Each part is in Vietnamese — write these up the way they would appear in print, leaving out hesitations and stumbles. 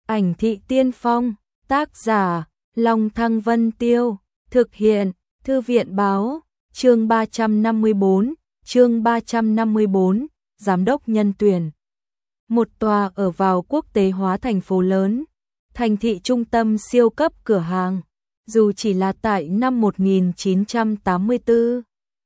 Ảnh thị tiên phong, tác giả, Long Thăng Vân Tiêu, thực hiện, Thư viện báo, chương 354, Giám đốc nhân tuyển. Một tòa ở vào quốc tế hóa thành phố lớn, thành thị trung tâm siêu cấp cửa hàng, dù chỉ là tại năm 1984.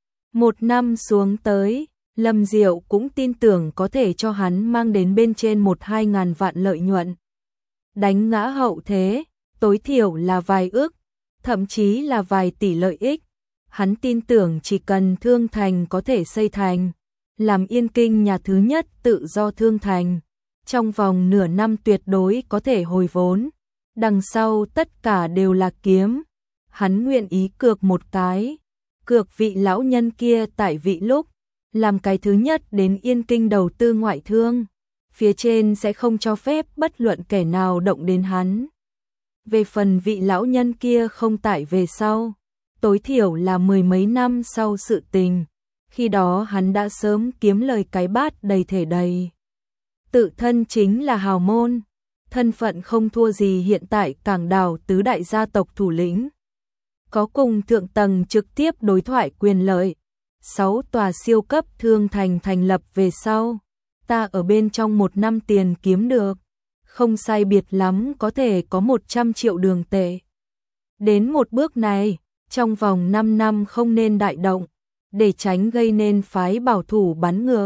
Một năm xuống tới, Lâm Diệu cũng tin tưởng có thể cho hắn mang đến bên trên 1-2 ngàn vạn lợi nhuận. Đánh ngã hậu thế, tối thiểu là vài ức, thậm chí là vài tỷ lợi ích. Hắn tin tưởng chỉ cần Thương Thành có thể xây thành, làm Yên Kinh nhà thứ nhất tự do Thương Thành, trong vòng nửa năm tuyệt đối có thể hồi vốn. Đằng sau tất cả đều là kiếm. Hắn nguyện ý cược một cái, cược vị lão nhân kia tại vị lúc, làm cái thứ nhất đến Yên Kinh đầu tư ngoại thương. Phía trên sẽ không cho phép bất luận kẻ nào động đến hắn. Về phần vị lão nhân kia không tại về sau, tối thiểu là 10 mấy năm sau sự tình, khi đó hắn đã sớm kiếm lời cái bát đầy thể đầy. Tự thân chính là hào môn, thân phận không thua gì hiện tại Cảng Đảo tứ đại gia tộc thủ lĩnh. Có cùng thượng tầng trực tiếp đối thoại quyền lợi. 6 tòa siêu cấp Thương Thành thành lập về sau, ta ở bên trong 1 năm tiền kiếm được, không sai biệt lắm có thể có 100 triệu đường tệ. Đến một bước này, trong vòng 5 năm không nên đại động, để tránh gây nên phái bảo thủ bắn ngược.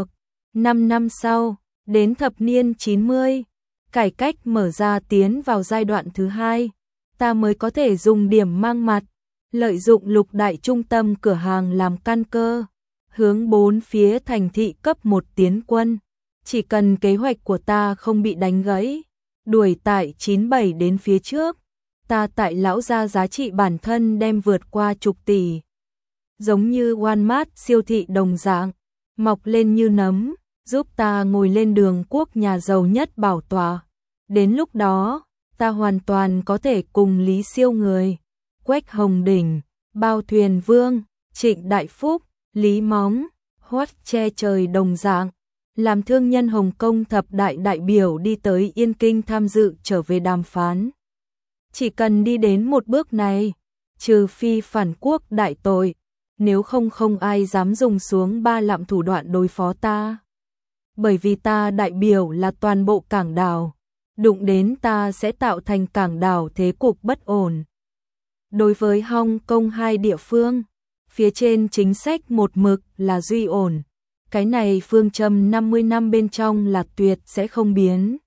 5 năm sau, đến thập niên 90, cải cách mở ra tiến vào giai đoạn thứ 2, ta mới có thể dùng điểm mang mặt, lợi dụng lục đại trung tâm cửa hàng làm căn cơ, hướng 4 phía thành thị cấp 1 tiến quân. Chỉ cần kế hoạch của ta không bị đánh gãy, đuổi tại 97 đến phía trước, ta tại lão gia giá trị bản thân đem vượt qua chục tỷ. Giống như Walmart siêu thị đồng dạng, mọc lên như nấm, giúp ta ngồi lên đường quốc nhà giàu nhất bảo tọa. Đến lúc đó, ta hoàn toàn có thể cùng Lý Siêu người, Quách Hồng Đỉnh, Bao Thuyền Vương, Trịnh Đại Phúc, Lý Móng, Hoắt che trời đồng dạng, làm thương nhân Hồng Kông thập đại đại biểu đi tới Yên Kinh tham dự trở về đàm phán. Chỉ cần đi đến một bước này, trừ phi phản quốc đại tội, nếu không không ai dám dùng xuống 3 lạm thủ đoạn đối phó ta. Bởi vì ta đại biểu là toàn bộ Cảng Đảo, đụng đến ta sẽ tạo thành Cảng Đảo thế cục bất ổn. Đối với Hong Kong hai địa phương, phía trên chính sách một mực là duy ổn. Cái này phương châm 50 năm bên trong là tuyệt sẽ không biến.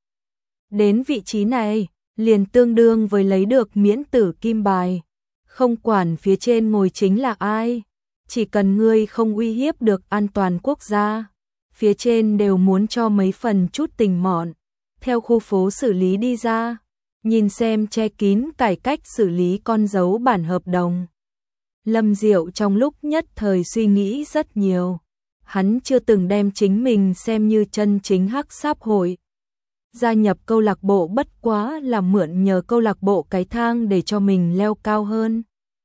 Đến vị trí này, liền tương đương với lấy được miễn tử kim bài. Không quản phía trên ngồi chính là ai, chỉ cần ngươi không uy hiếp được an toàn quốc gia, phía trên đều muốn cho mấy phần chút tình mọn, theo khu phố xử lý đi ra, nhìn xem che kín cải cách xử lý con dấu bản hợp đồng. Lâm Diệu trong lúc nhất thời suy nghĩ rất nhiều. Hắn chưa từng đem chính mình xem như chân chính hắc sáp hội. Gia nhập câu lạc bộ bất quá là mượn nhờ câu lạc bộ cái thang để cho mình leo cao hơn.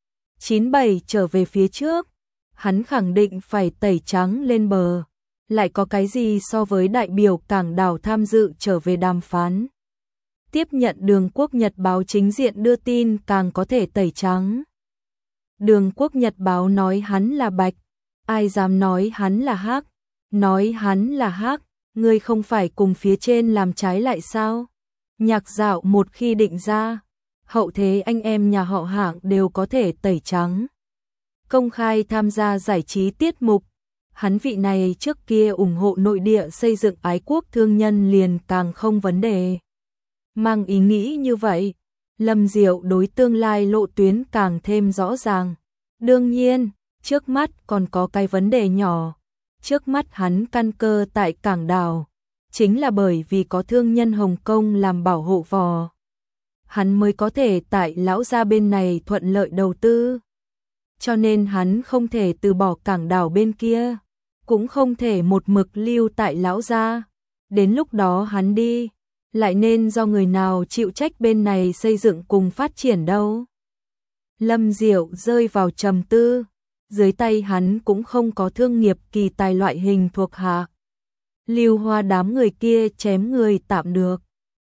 97 trở về phía trước, hắn khẳng định phải tẩy trắng lên bờ. Lại có cái gì so với đại biểu Cảng Đảo tham dự trở về đàm phán. Tiếp nhận Đường Quốc Nhật báo chính diện đưa tin càng có thể tẩy trắng. Đường Quốc Nhật báo nói hắn là bạch. Ai dám nói hắn là hắc? Nói hắn là hắc, ngươi không phải cùng phía trên làm trái lại sao? Nhạc Dạo một khi định ra, hậu thế anh em nhà họ Hạng đều có thể tẩy trắng. Công khai tham gia giải trí tiết mục, hắn vị này trước kia ủng hộ nội địa xây dựng ái quốc thương nhân liền càng không vấn đề. Mang ý nghĩ như vậy, Lâm Diệu đối tương lai lộ tuyến càng thêm rõ ràng. Đương nhiên, trước mắt còn có cái vấn đề nhỏ. Trước mắt hắn căn cơ tại Cảng Đảo, chính là bởi vì có thương nhân Hồng Kông làm bảo hộ vò. Hắn mới có thể tại lão gia bên này thuận lợi đầu tư. Cho nên hắn không thể từ bỏ Cảng Đảo bên kia, cũng không thể một mực lưu tại lão gia. Đến lúc đó hắn đi, lại nên do người nào chịu trách bên này xây dựng cùng phát triển đâu. Lâm Diệu rơi vào trầm tư. Dưới tay hắn cũng không có thương nghiệp kỳ tài loại hình thuộc hạ. Lưu Hoa đám người kia chém người tạm được,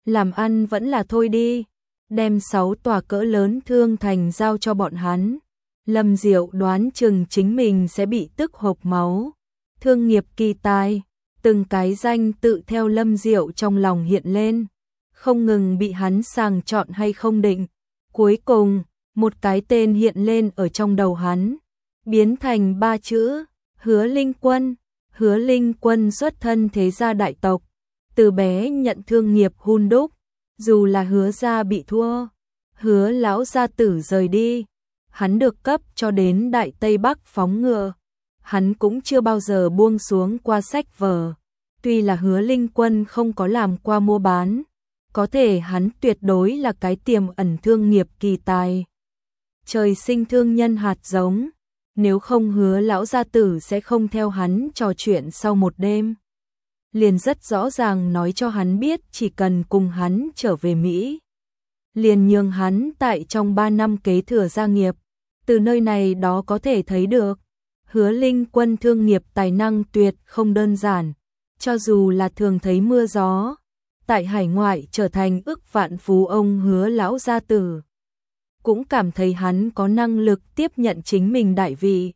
làm ăn vẫn là thôi đi, đem 6 tòa cỡ lớn thương thành giao cho bọn hắn. Lâm Diệu đoán chừng chính mình sẽ bị tức hộc máu. Thương nghiệp kỳ tài, từng cái danh tự theo Lâm Diệu trong lòng hiện lên, không ngừng bị hắn sàng chọn hay không định. Cuối cùng, một cái tên hiện lên ở trong đầu hắn, biến thành 3 chữ, Hứa Linh Quân. Hứa Linh Quân xuất thân thế gia đại tộc, từ bé nhận thương nghiệp hun đúc, dù là Hứa gia bị thua, Hứa lão gia tử rời đi, hắn được cấp cho đến Đại Tây Bắc phóng ngựa, hắn cũng chưa bao giờ buông xuống qua sách vở. Tuy là Hứa Linh Quân không có làm qua mua bán, có thể hắn tuyệt đối là cái tiềm ẩn thương nghiệp kỳ tài. Trời sinh thương nhân hạt giống, nếu không Hứa lão gia tử sẽ không theo hắn trò chuyện sau một đêm. Liền rất rõ ràng nói cho hắn biết chỉ cần cùng hắn trở về Mỹ, liền nhường hắn tại trong 3 năm kế thừa gia nghiệp. Từ nơi này đó có thể thấy được, Hứa Linh Quân thương nghiệp tài năng tuyệt không đơn giản, cho dù là thường thấy mưa gió, tại hải ngoại trở thành ức vạn phú ông Hứa lão gia tử, cũng cảm thấy hắn có năng lực tiếp nhận chính mình đại vị.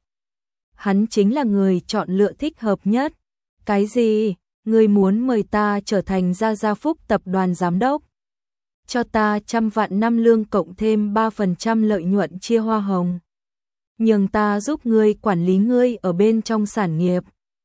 Hắn chính là người chọn lựa thích hợp nhất. Cái gì? Ngươi muốn mời ta trở thành Gia Phúc tập đoàn giám đốc? Cho ta 100 vạn năm lương cộng thêm 3% lợi nhuận chia hoa hồng. Nhường ta giúp ngươi quản lý ngươi ở bên trong sản nghiệp.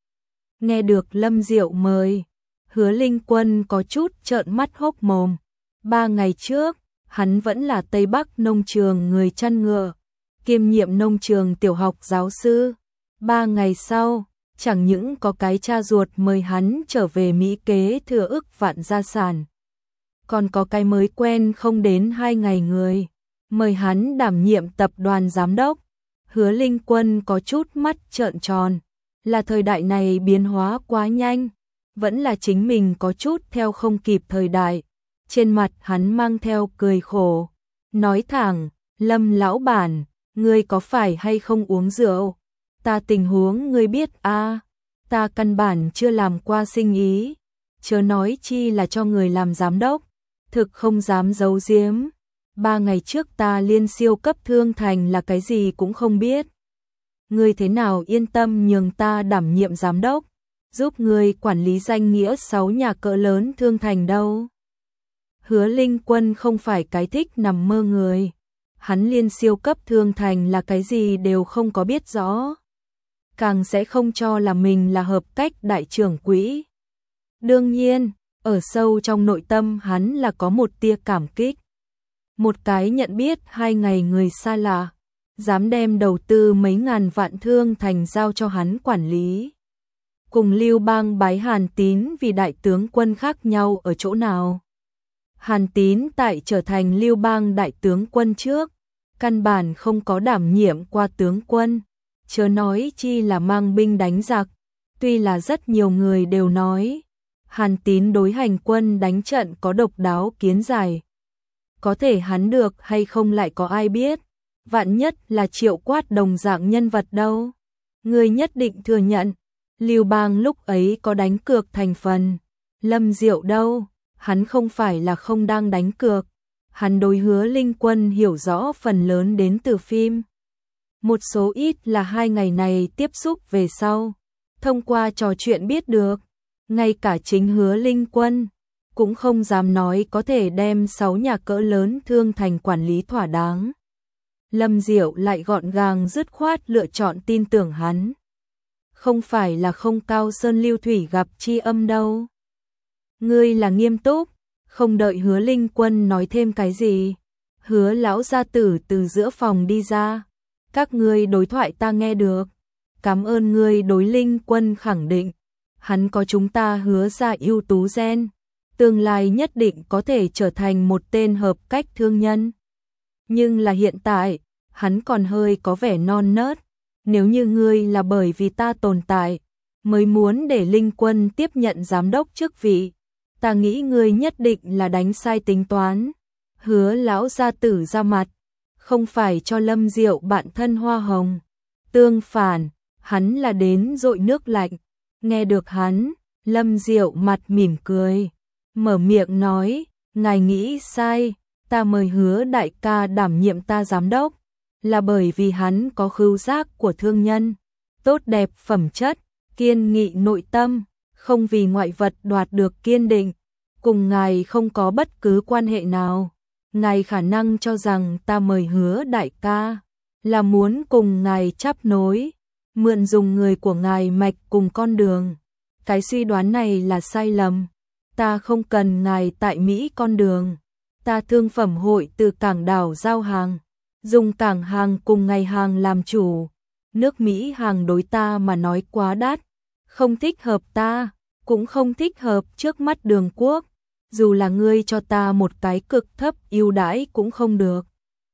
Nghe được Lâm Diệu mời, Hứa Linh Quân có chút trợn mắt hốc mồm. 3 ngày trước, hắn vẫn là Tây Bắc nông trường người chăn ngựa, kiêm nhiệm nông trường tiểu học giáo sư. 3 ngày sau, chẳng những có cái cha ruột mời hắn trở về Mỹ kế thừa ức vạn gia sản, còn có cái mới quen không đến 2 ngày người, mời hắn đảm nhiệm tập đoàn giám đốc. Hứa Linh Quân có chút mắt trợn tròn, là thời đại này biến hóa quá nhanh, vẫn là chính mình có chút theo không kịp thời đại. Trên mặt hắn mang theo cười khổ, nói thẳng, Lâm lão bản, ngươi có phải hay không uống rượu? Ta tình huống ngươi biết a, ta căn bản chưa làm qua sinh ý, chớ nói chi là cho người làm giám đốc, thực không dám giấu giếm. 3 ngày trước ta liên siêu cấp thương thành là cái gì cũng không biết. Ngươi thế nào yên tâm nhường ta đảm nhiệm giám đốc, giúp ngươi quản lý danh nghĩa 6 nhà cỡ lớn thương thành đâu? Hứa Linh Quân không phải cái thích nằm mơ người, hắn liên siêu cấp thương thành là cái gì đều không có biết rõ, càng sẽ không cho là mình là hợp cách đại trưởng quỹ. Đương nhiên, ở sâu trong nội tâm hắn là có một tia cảm kích. Một cái nhận biết 2 ngày người xa lạ, dám đem đầu tư mấy ngàn vạn thương thành giao cho hắn quản lý. Cùng Lưu Bang bái Hàn Tín vì đại tướng quân khác nhau ở chỗ nào? Hàn Tín tại trở thành Lưu Bang đại tướng quân trước, căn bản không có đảm nhiệm qua tướng quân, chớ nói chi là mang binh đánh giặc. Tuy là rất nhiều người đều nói, Hàn Tín đối hành quân đánh trận có độc đáo kiến giải. Có thể hắn được hay không lại có ai biết, vạn nhất là Triệu Quát đồng dạng nhân vật đâu. Người nhất định thừa nhận, Lưu Bang lúc ấy có đánh cược thành phần. Lâm Diệu đâu, hắn không phải là không đang đánh cược. Hắn đối Hứa Linh Quân hiểu rõ phần lớn đến từ phim. Một số ít là 2 ngày này tiếp xúc về sau, thông qua trò chuyện biết được, ngay cả chính Hứa Linh Quân cũng không dám nói có thể đem 6 nhà cỡ lớn thương thành quản lý thỏa đáng. Lâm Diệu lại gọn gàng dứt khoát lựa chọn tin tưởng hắn. Không phải là không cao sơn lưu thủy gặp chi âm đâu. Ngươi là nghiêm túc, không đợi Hứa Linh Quân nói thêm cái gì. Hứa lão gia tử từ giữa phòng đi ra. Các ngươi đối thoại ta nghe được. Cảm ơn ngươi đối Linh Quân khẳng định. Hắn có chúng ta Hứa ra ưu tú gen. Tương lai nhất định có thể trở thành một tên hợp cách thương nhân. Nhưng là hiện tại, hắn còn hơi có vẻ non nớt. Nếu như ngươi là bởi vì ta tồn tại, mới muốn để Linh Quân tiếp nhận giám đốc chức vị, ta nghĩ ngươi nhất định là đánh sai tính toán. Hứa lão gia tử ra mặt, không phải cho Lâm Diệu bạn thân hoa hồng. Tương phản, hắn là đến dội nước lạnh. Nghe được hắn, Lâm Diệu mặt mỉm cười, mở miệng nói, Ngài nghĩ sai, ta mời Hứa đại ca đảm nhiệm ta giám đốc, là bởi vì hắn có khứu giác của thương nhân, tốt đẹp phẩm chất, kiên nghị nội tâm, không vì ngoại vật đoạt được kiên định, cùng ngài không có bất cứ quan hệ nào. Ngài khả năng cho rằng ta mời Hứa đại ca là muốn cùng ngài chắp nối, mượn dùng người của ngài mạch cùng con đường. Cái suy đoán này là sai lầm. Ta không cần ngài tại Mỹ con đường. Ta thương phẩm hội từ cảng đảo giao hàng, dùng cảng hàng cùng ngài hàng làm chủ. Nước Mỹ hàng đối ta mà nói quá đắt, không thích hợp ta, cũng không thích hợp trước mắt Đường Quốc. Dù là ngươi cho ta một cái cực thấp ưu đãi cũng không được.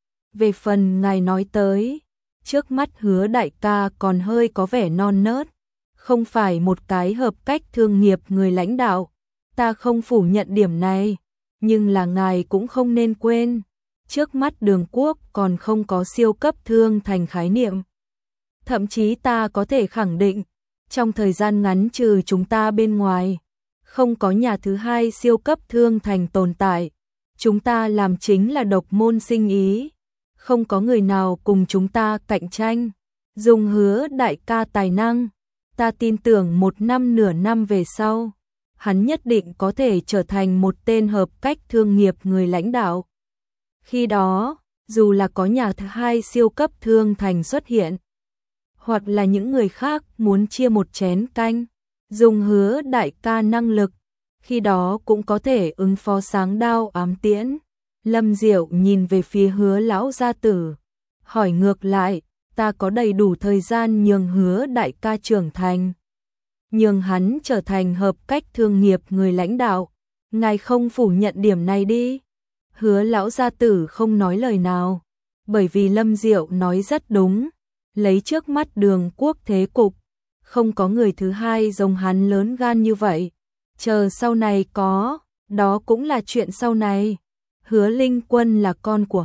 Về phần ngài nói tới, trước mắt Hứa đại ca còn hơi có vẻ non nớt, không phải một cái hợp cách thương nghiệp người lãnh đạo. Ta không phủ nhận điểm này, nhưng là ngài cũng không nên quên, trước mắt Đường Quốc còn không có siêu cấp thương thành khái niệm. Thậm chí ta có thể khẳng định, trong thời gian ngắn trừ chúng ta bên ngoài, không có nhà thứ hai siêu cấp thương thành tồn tại. Chúng ta làm chính là độc môn sinh ý, không có người nào cùng chúng ta cạnh tranh. Dùng Hứa đại ca tài năng, ta tin tưởng một năm nửa năm về sau, hắn nhất định có thể trở thành một tên hợp cách thương nghiệp người lãnh đạo. Khi đó, dù là có nhà thứ hai siêu cấp thương thành xuất hiện, hoặc là những người khác muốn chia một chén canh, dùng Hứa đại ca năng lực, khi đó cũng có thể ứng phó sáng đao ám tiễn. Lâm Diệu nhìn về phía Hứa lão gia tử, hỏi ngược lại, ta có đầy đủ thời gian nhường Hứa đại ca trưởng thành, nhường hắn trở thành hợp cách thương nghiệp người lãnh đạo. Ngài không phủ nhận điểm này đi. Hứa lão gia tử không nói lời nào, bởi vì Lâm Diệu nói rất đúng, lấy trước mắt Đường Quốc thế cục, không có người thứ hai giống hắn lớn gan như vậy. Chờ sau này có, đó cũng là chuyện sau này. Hứa Linh Quân là con của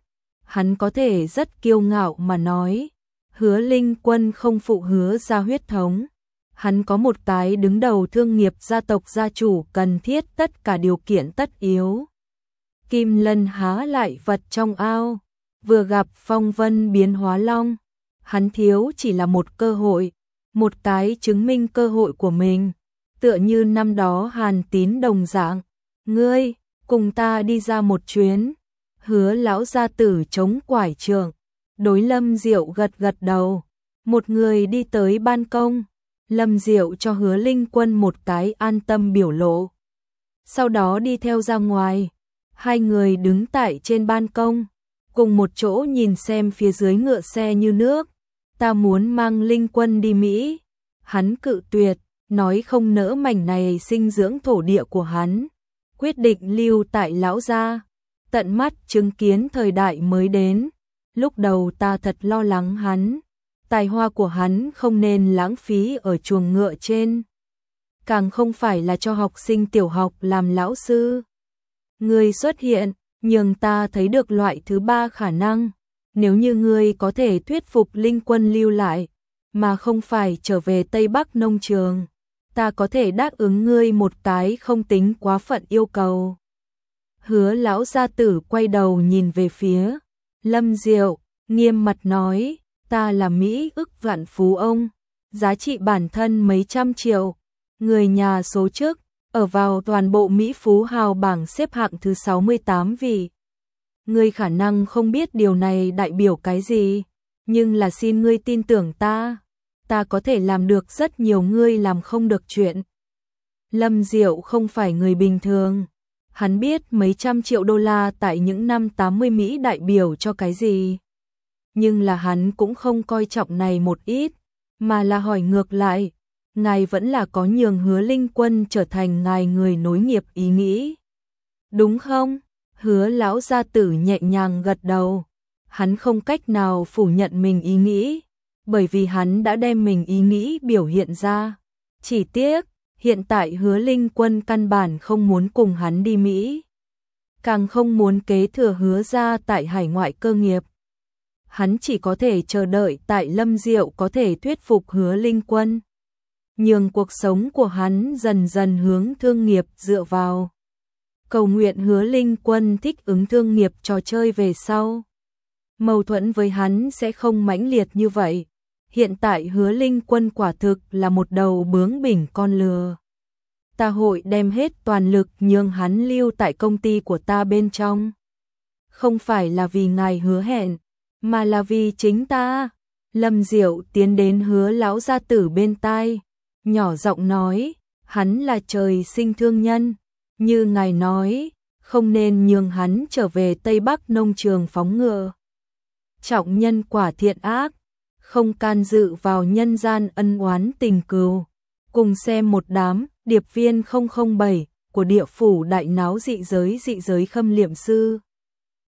hắn có thể rất kiêu ngạo mà nói, Hứa Linh Quân không phụ Hứa gia huyết thống. Hắn có một cái đứng đầu thương nghiệp gia tộc gia chủ cần thiết tất cả điều kiện tất yếu. Kim Lân há lại vật trong ao, vừa gặp phong vân biến hóa long. Hắn thiếu chỉ là một cơ hội, một cái chứng minh cơ hội của mình. Tựa như năm đó Hàn Tín đồng dạng, ngươi, cùng ta đi ra một chuyến. Hứa lão gia tử chống quải trượng, đối Lâm Diệu gật gật đầu. Một người đi tới ban công, Lâm Diệu cho Hứa Linh Quân một cái an tâm biểu lộ. Sau đó đi theo ra ngoài, hai người đứng tại trên ban công, cùng một chỗ nhìn xem phía dưới ngựa xe như nước. Ta muốn mang Linh Quân đi Mỹ. Hắn cự tuyệt, nói không nỡ mảnh này sinh dưỡng thổ địa của hắn, quyết định lưu tại lão gia, tận mắt chứng kiến thời đại mới đến. Lúc đầu ta thật lo lắng hắn, tài hoa của hắn không nên lãng phí ở chuồng ngựa trên, càng không phải là cho học sinh tiểu học làm lão sư. Ngươi xuất hiện, nhường ta thấy được loại thứ ba khả năng. Nếu như ngươi có thể thuyết phục Linh Quân lưu lại, mà không phải trở về Tây Bắc nông trường, ta có thể đáp ứng ngươi một cái không tính quá phận yêu cầu. Hứa lão gia tử quay đầu nhìn về phía Lâm Diệu, nghiêm mặt nói, ta là Mỹ ức vạn phú ông, giá trị bản thân mấy trăm triệu, người nhà số chức, ở vào toàn bộ Mỹ phú hào bảng xếp hạng thứ 68 vị. Ngươi khả năng không biết điều này đại biểu cái gì, nhưng là xin ngươi tin tưởng ta có thể làm được rất nhiều ngươi làm không được chuyện. Lâm Diệu không phải người bình thường, hắn biết mấy trăm triệu đô la tại những năm 80 Mỹ đại biểu cho cái gì. Nhưng là hắn cũng không coi trọng này một ít, mà là hỏi ngược lại, ngài vẫn là có nhường Hứa Linh Quân trở thành ngài người nối nghiệp ý nghĩ, đúng không? Hứa lão gia tử nhẹ nhàng gật đầu, hắn không cách nào phủ nhận mình ý nghĩ, bởi vì hắn đã đem mình ý nghĩ biểu hiện ra. Chỉ tiếc, hiện tại Hứa Linh Quân căn bản không muốn cùng hắn đi Mỹ, càng không muốn kế thừa Hứa gia tại hải ngoại cơ nghiệp. Hắn chỉ có thể chờ đợi tại Lâm Diệu có thể thuyết phục Hứa Linh Quân, nhường cuộc sống của hắn dần dần hướng thương nghiệp dựa vào. cầu nguyện Hứa Linh Quân thích ứng thương nghiệp trò chơi về sau. Mâu thuẫn với hắn sẽ không mãnh liệt như vậy. Hiện tại Hứa Linh Quân quả thực là một đầu bướng bỉnh con lừa. Ta hội đem hết toàn lực nhường hắn lưu tại công ty của ta bên trong. Không phải là vì ngài hứa hẹn, mà là vì chính ta. Lâm Diệu tiến đến Hứa lão gia tử bên tai, nhỏ giọng nói, hắn là trời sinh thương nhân, như ngài nói, không nên nhường hắn trở về Tây Bắc nông trường phóng ngựa. Trọng nhân quả thiện ác, không can dự vào nhân gian ân oán tình cừu. Cùng xem một đám điệp viên 007 của địa phủ đại náo dị giới khâm liệm sư.